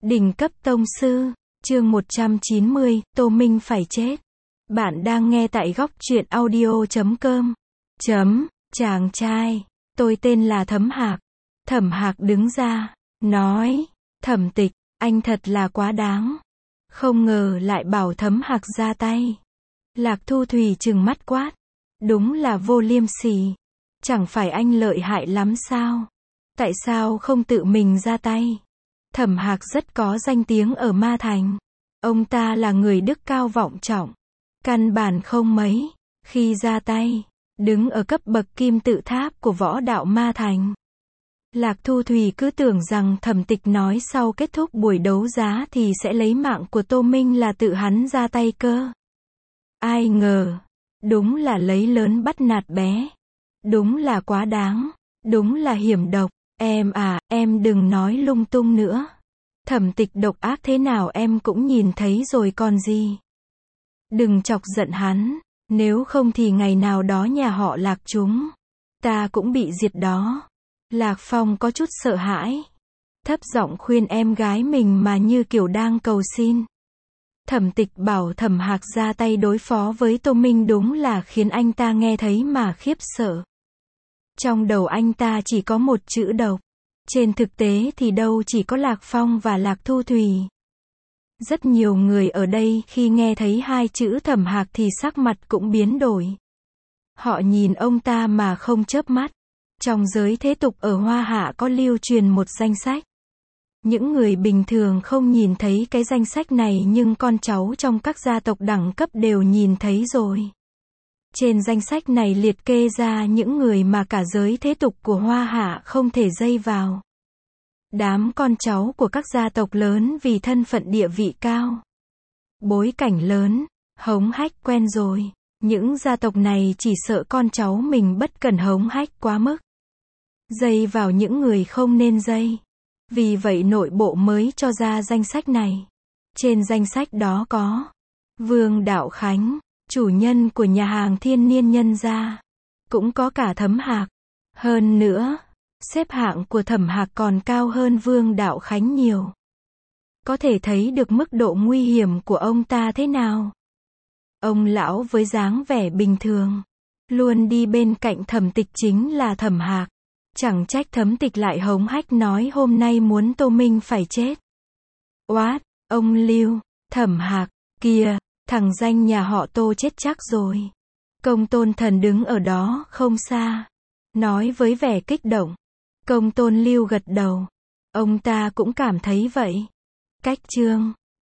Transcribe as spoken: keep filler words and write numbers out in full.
Đỉnh cấp tông sư, chương một trăm chín mươi, Tô Minh phải chết. Bạn đang nghe tại góc truyện audio chấm com. Chấm, chàng trai, tôi tên là Thấm Hạc. Thẩm Hạc đứng ra, nói, Thẩm Tịch, anh thật là quá đáng. Không ngờ lại bảo Thấm Hạc ra tay. Lạc Thu Thủy trừng mắt quát. Đúng là vô liêm sỉ. Chẳng phải anh lợi hại lắm sao? Tại sao không tự mình ra tay? Thẩm Hạc rất có danh tiếng ở Ma Thành. Ông ta là người đức cao vọng trọng. Căn bản không mấy. Khi ra tay, đứng ở cấp bậc kim tự tháp của võ đạo Ma Thành. Lạc Thu Thủy cứ tưởng rằng Thẩm Tịch nói sau kết thúc buổi đấu giá thì sẽ lấy mạng của Tô Minh là tự hắn ra tay cơ. Ai ngờ, đúng là lấy lớn bắt nạt bé. Đúng là quá đáng. Đúng là hiểm độc. Em à, em đừng nói lung tung nữa. Thẩm Tịch độc ác thế nào em cũng nhìn thấy rồi còn gì. Đừng chọc giận hắn, nếu không thì ngày nào đó nhà họ Lạc chúng ta cũng bị diệt đó. Lạc Phong có chút sợ hãi, thấp giọng khuyên em gái mình mà như kiểu đang cầu xin. Thẩm Tịch bảo Thẩm Hạc ra tay đối phó với Tô Minh đúng là khiến anh ta nghe thấy mà khiếp sợ. Trong đầu anh ta chỉ có một chữ độc. Trên thực tế thì đâu chỉ có Lạc Phong và Lạc Thu Thủy. Rất nhiều người ở đây khi nghe thấy hai chữ Thẩm Hạc thì sắc mặt cũng biến đổi. Họ nhìn ông ta mà không chớp mắt. Trong giới thế tục ở Hoa Hạ có lưu truyền một danh sách. Những người bình thường không nhìn thấy cái danh sách này nhưng con cháu trong các gia tộc đẳng cấp đều nhìn thấy rồi. Trên danh sách này liệt kê ra những người mà cả giới thế tục của Hoa Hạ không thể dây vào. Đám con cháu của các gia tộc lớn vì thân phận địa vị cao, bối cảnh lớn, hống hách quen rồi. Những gia tộc này chỉ sợ con cháu mình bất cẩn hống hách quá mức, dây vào những người không nên dây. Vì vậy nội bộ mới cho ra danh sách này. Trên danh sách đó có Vương Đạo Khánh, chủ nhân của nhà hàng Thiên Niên Nhân Gia. Cũng có cả Thấm Hạc. Hơn nữa, xếp hạng của Thẩm Hạc còn cao hơn Vương Đạo Khánh nhiều. Có thể thấy được mức độ nguy hiểm của ông ta thế nào. Ông lão với dáng vẻ bình thường, luôn đi bên cạnh Thẩm Tịch chính là Thẩm Hạc. Chẳng trách Thẩm Tịch lại hống hách nói hôm nay muốn Tô Minh phải chết. Oát, ông Lưu, Thẩm Hạc, kìa, thằng danh nhà họ Tô chết chắc rồi. Công Tôn Thần đứng ở đó không xa, nói với vẻ kích động. Công Tôn Lưu gật đầu. Ông ta cũng cảm thấy vậy. Cách chương